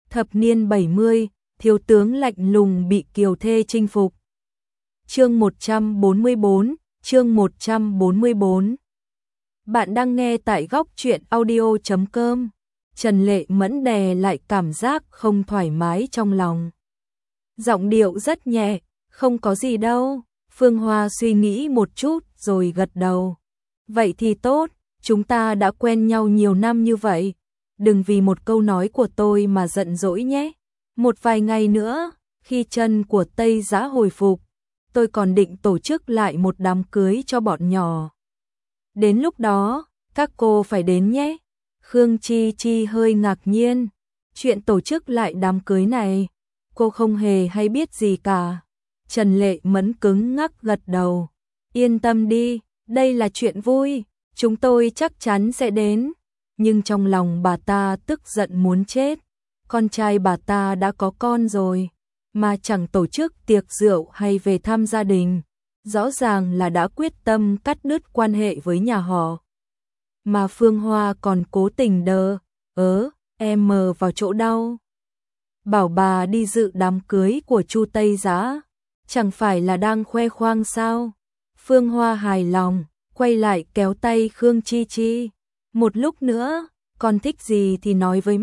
Thập niên 70, thiếu tướng lạnh lùng bị kiều thê chinh phục. Chương 144, chương 144. Bạn đang nghe tại góc truyện audio.com. Trần Lệ Mẫn đè lại cảm giác không thoải mái trong lòng. Giọng điệu rất nhẹ, không có gì đâu. Phương Hoa suy nghĩ một chút rồi gật đầu. Vậy thì tốt, chúng ta đã quen nhau nhiều năm như vậy. Đừng vì một câu nói của tôi mà giận dỗi nhé. Một vài ngày nữa, khi chân của Tây Giá hồi phục, tôi còn định tổ chức lại một đám cưới cho bọn nhỏ. Đến lúc đó, các cô phải đến nhé. Khương Chi Chi hơi ngạc nhiên. Chuyện tổ chức lại đám cưới này, cô không hề hay biết gì cả. Trần Lệ Mẫn cứng ngắc gật đầu. Yên tâm đi, đây là chuyện vui, chúng tôi chắc chắn sẽ đến. Nhưng trong lòng bà ta tức giận muốn chết. Con trai bà ta đã có con rồi, mà chẳng tổ chức tiệc rượu hay về thăm gia đình. Rõ ràng là đã quyết tâm cắt đứt quan hệ với nhà họ. Mà Phương Hoa còn cố tình em mờ vào chỗ đau. Bảo bà đi dự đám cưới của Chu Tây Giá, chẳng phải là đang khoe khoang sao? Phương Hoa hài lòng, quay lại kéo tay Khương Chi Chi. Một lúc nữa, con thích gì thì nói với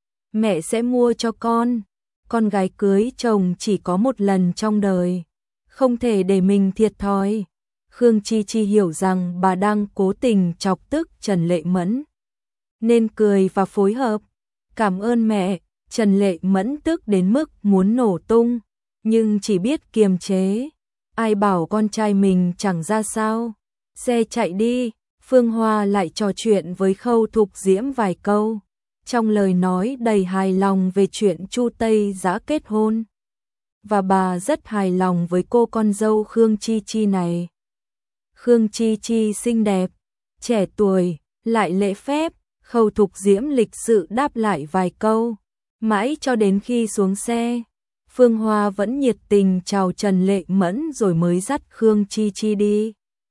mẹ sẽ mua cho con. Con gái cưới chồng chỉ có một lần trong đời, không thể để mình thiệt thòi. Khương Chi Chi hiểu rằng bà đang cố tình chọc tức Trần Lệ Mẫn, nên cười và phối hợp. Cảm ơn mẹ. Trần Lệ Mẫn tức đến mức muốn nổ tung, nhưng chỉ biết kiềm chế. Ai bảo con trai mình chẳng ra sao. Xe chạy đi, Phương Hoa lại trò chuyện với Khâu Thục Diễm vài câu, trong lời nói đầy hài lòng về chuyện Chu Tây Giá kết hôn. Và bà rất hài lòng với cô con dâu Khương Chi Chi này. Khương Chi Chi xinh đẹp, trẻ tuổi, lại lễ phép. Khâu Thục Diễm lịch sự đáp lại vài câu. Mãi cho đến khi xuống xe, Phương Hoa vẫn nhiệt tình chào Trần Lệ Mẫn rồi mới dắt Khương Chi Chi đi.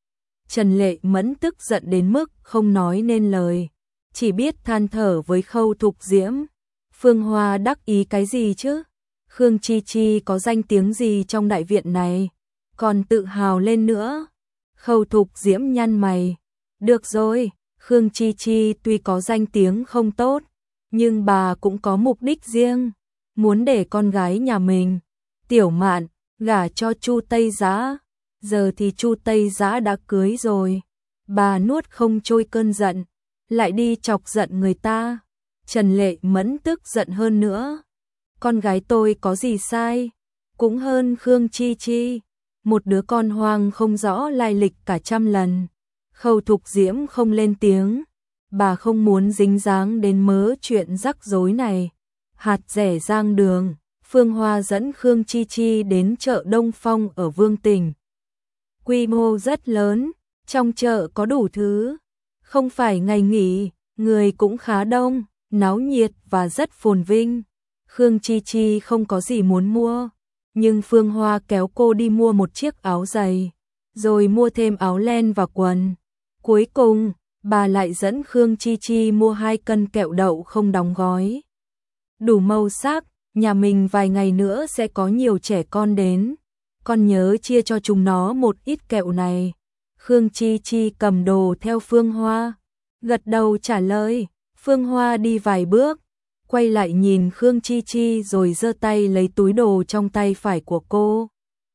Trần Lệ Mẫn tức giận đến mức không nói nên lời, chỉ biết than thở với Khâu Thục Diễm. Phương Hoa đắc ý cái gì chứ? Khương Chi Chi có danh tiếng gì trong đại viện này, còn tự hào lên nữa. Khâu Thục Diễm nhăn mày. Được rồi, Khương Chi Chi tuy có danh tiếng không tốt, nhưng bà cũng có mục đích riêng, muốn để con gái nhà mình, Tiểu Mạn, gả cho Chu Tây Giá. Giờ thì Chu Tây Giá đã cưới rồi, bà nuốt không trôi cơn giận, lại đi chọc giận người ta. Trần Lệ Mẫn tức giận hơn nữa. Con gái tôi có gì sai, cũng hơn Khương Chi Chi, một đứa con hoang không rõ lai lịch cả trăm lần. Khâu Thục Diễm không lên tiếng, bà không muốn dính dáng đến mớ chuyện rắc rối này. Hạt rẻ Giang Đường, Phương Hoa dẫn Khương Chi Chi đến chợ Đông Phong ở Vương Tỉnh. Quy mô rất lớn, trong chợ có đủ thứ. Không phải ngày nghỉ, người cũng khá đông, náo nhiệt và rất phồn vinh. Khương Chi Chi không có gì muốn mua, nhưng Phương Hoa kéo cô đi mua một chiếc áo giày, rồi mua thêm áo len và quần. Cuối cùng, bà lại dẫn Khương Chi Chi mua 2 cân kẹo đậu không đóng gói. Đủ màu sắc, nhà mình vài ngày nữa sẽ có nhiều trẻ con đến. Con nhớ chia cho chúng nó một ít kẹo này. Khương Chi Chi cầm đồ theo Phương Hoa, gật đầu trả lời. Phương Hoa đi vài bước, quay lại nhìn Khương Chi Chi rồi giơ tay lấy túi đồ trong tay phải của cô.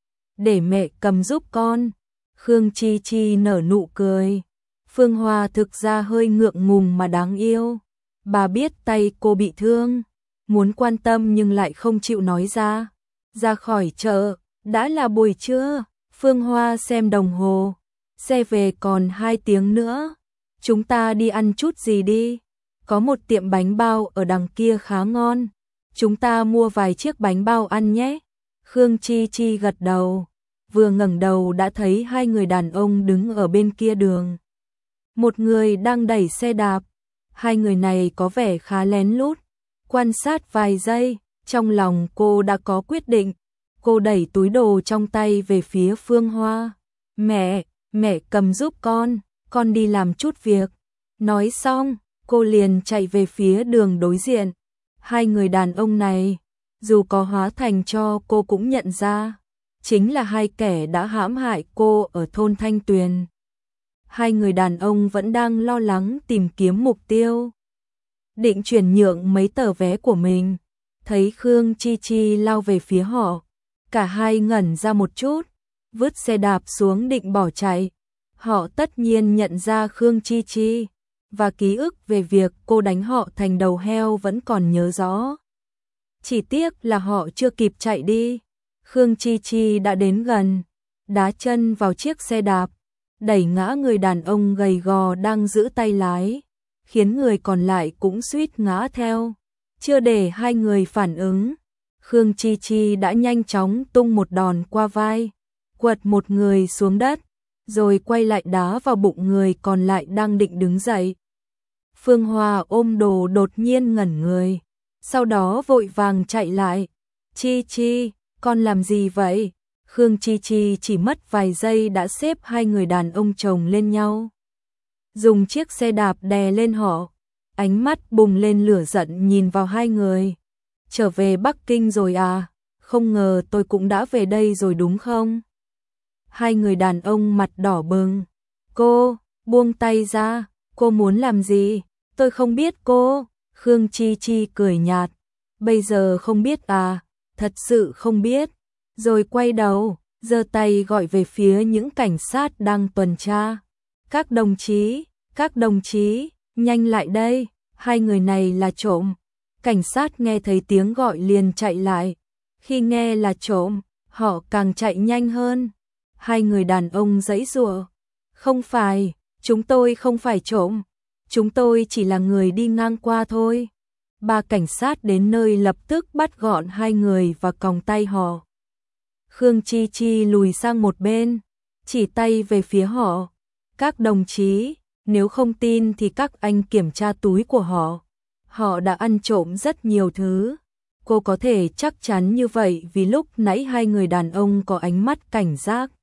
Để mẹ cầm giúp con. Khương Chi Chi nở nụ cười. Phương Hoa thực ra hơi ngượng ngùng mà đáng yêu. Bà biết tay cô bị thương, muốn quan tâm nhưng lại không chịu nói ra. Ra khỏi chợ, đã là buổi trưa. Phương Hoa xem đồng hồ, xe về còn 2 tiếng nữa. Chúng ta đi ăn chút gì đi? Có một tiệm bánh bao ở đằng kia khá ngon, chúng ta mua vài chiếc bánh bao ăn nhé. Khương Chi Chi gật đầu, vừa ngẩng đầu đã thấy 2 người đàn ông đứng ở bên kia đường. Một người đang đẩy xe đạp, 2 người này có vẻ khá lén lút. Quan sát vài giây, trong lòng cô đã có quyết định. Cô đẩy túi đồ trong tay về phía Phương Hoa. Mẹ cầm giúp con đi làm chút việc. Nói xong, cô liền chạy về phía đường đối diện. Hai người đàn ông này, dù có hóa thành cho cô cũng nhận ra, chính là hai kẻ đã hãm hại cô ở thôn Thanh Tuyền. Hai người đàn ông vẫn đang lo lắng tìm kiếm mục tiêu, định chuyển nhượng mấy tờ vé của mình, thấy Khương Chi Chi lao về phía họ, cả hai ngẩn ra một chút, vứt xe đạp xuống định bỏ chạy. Họ tất nhiên nhận ra Khương Chi Chi, và ký ức về việc cô đánh họ thành đầu heo vẫn còn nhớ rõ. Chỉ tiếc là họ chưa kịp chạy đi, Khương Chi Chi đã đến gần, đá chân vào chiếc xe đạp, đẩy ngã người đàn ông gầy gò đang giữ tay lái, khiến người còn lại cũng suýt ngã theo. Chưa để hai người phản ứng, Khương Chi Chi đã nhanh chóng tung một đòn qua vai, quật một người xuống đất, rồi quay lại đá vào bụng người còn lại đang định đứng dậy. Phương Hoa ôm đồ đột nhiên ngẩn người, sau đó vội vàng chạy lại. Chi Chi, con làm gì vậy? Khương Chi Chi chỉ mất vài giây đã xếp hai người đàn ông chồng lên nhau, dùng chiếc xe đạp đè lên họ, ánh mắt bùng lên lửa giận nhìn vào hai người. Trở về Bắc Kinh rồi à? Không ngờ tôi cũng đã về đây rồi đúng không? Hai người đàn ông mặt đỏ bừng. Cô, buông tay ra, cô muốn làm gì? Tôi không biết cô. Khương Chi Chi cười nhạt. Bây giờ không biết à? Thật sự không biết. Rồi quay đầu, giơ tay gọi về phía những cảnh sát đang tuần tra. Các đồng chí, nhanh lại đây, hai người này là trộm. Cảnh sát nghe thấy tiếng gọi liền chạy lại. Khi nghe là trộm, họ càng chạy nhanh hơn. Hai người đàn ông giãy giụa. Không phải, chúng tôi không phải trộm. Chúng tôi chỉ là người đi ngang qua thôi. Ba cảnh sát đến nơi lập tức bắt gọn hai người và còng tay họ. Khương Chi Chi lùi sang một bên, chỉ tay về phía họ. Các đồng chí, nếu không tin thì các anh kiểm tra túi của họ. Họ đã ăn trộm rất nhiều thứ. Cô có thể chắc chắn như vậy vì lúc nãy hai người đàn ông có ánh mắt cảnh giác.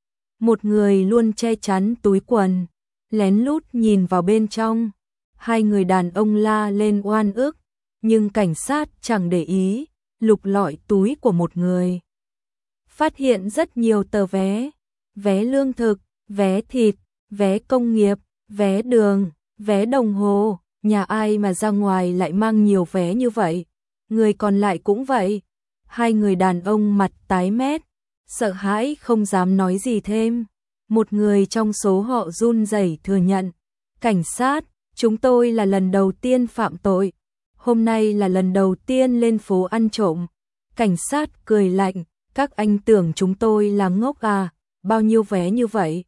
Một người luôn che chắn túi quần, lén lút nhìn vào bên trong. Hai người đàn ông la lên oan ức, nhưng cảnh sát chẳng để ý, lục lọi túi của một người. Phát hiện rất nhiều tờ vé, vé lương thực, vé thịt, vé công nghiệp, vé đường, vé đồng hồ. Nhà ai mà ra ngoài lại mang nhiều vé như vậy? Người còn lại cũng vậy. Hai người đàn ông mặt tái mét, sợ hãi không dám nói gì thêm. Một người trong số họ run rẩy thừa nhận. Cảnh sát, chúng tôi là lần đầu tiên phạm tội. Hôm nay là lần đầu tiên lên phố ăn trộm. Cảnh sát cười lạnh. Các anh tưởng chúng tôi là ngốc à? Bao nhiêu vé như vậy?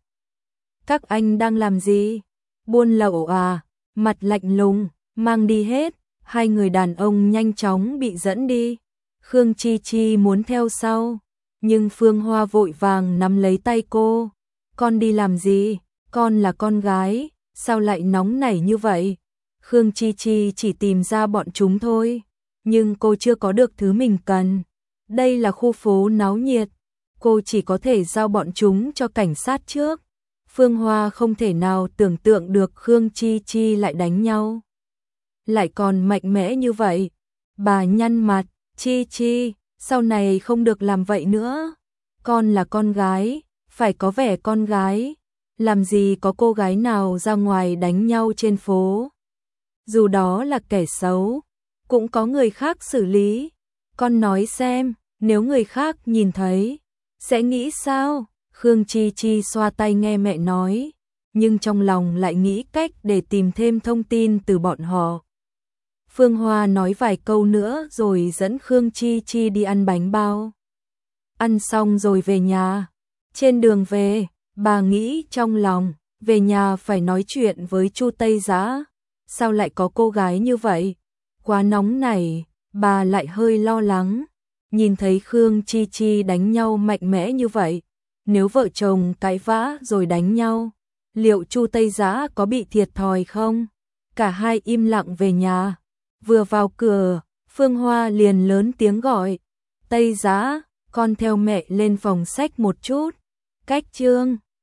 Các anh đang làm gì? Buôn lậu à? Mặt lạnh lùng, mang đi hết. Hai người đàn ông nhanh chóng bị dẫn đi. Khương Chi Chi muốn theo sau, nhưng Phương Hoa vội vàng nắm lấy tay cô. Con đi làm gì? Con là con gái, sao lại nóng nảy như vậy? Khương Chi Chi chỉ tìm ra bọn chúng thôi, nhưng cô chưa có được thứ mình cần. Đây là khu phố náo nhiệt, cô chỉ có thể giao bọn chúng cho cảnh sát trước. Phương Hoa không thể nào tưởng tượng được Khương Chi Chi lại đánh nhau, lại còn mạnh mẽ như vậy. Bà nhăn mặt, Chi Chi, sau này không được làm vậy nữa. Con là con gái, phải có vẻ con gái. Làm gì có cô gái nào ra ngoài đánh nhau trên phố. Dù đó là kẻ xấu, cũng có người khác xử lý. Con nói xem, nếu người khác nhìn thấy, sẽ nghĩ sao? Khương Chi Chi xoa tay nghe mẹ nói, nhưng trong lòng lại nghĩ cách để tìm thêm thông tin từ bọn họ. Phương Hoa nói vài câu nữa rồi dẫn Khương Chi Chi đi ăn bánh bao. Ăn xong rồi về nhà. Trên đường về, bà nghĩ trong lòng, về nhà phải nói chuyện với Chu Tây Giã. Sao lại có cô gái như vậy? Quá nóng này, bà lại hơi lo lắng. Nhìn thấy Khương Chi Chi đánh nhau mạnh mẽ như vậy, nếu vợ chồng cãi vã rồi đánh nhau, liệu Chu Tây Giã có bị thiệt thòi không? Cả hai im lặng về nhà. Vừa vào cửa, Phương Hoa liền lớn tiếng gọi. Tây Giã, con theo mẹ lên phòng sách một chút. Cách chương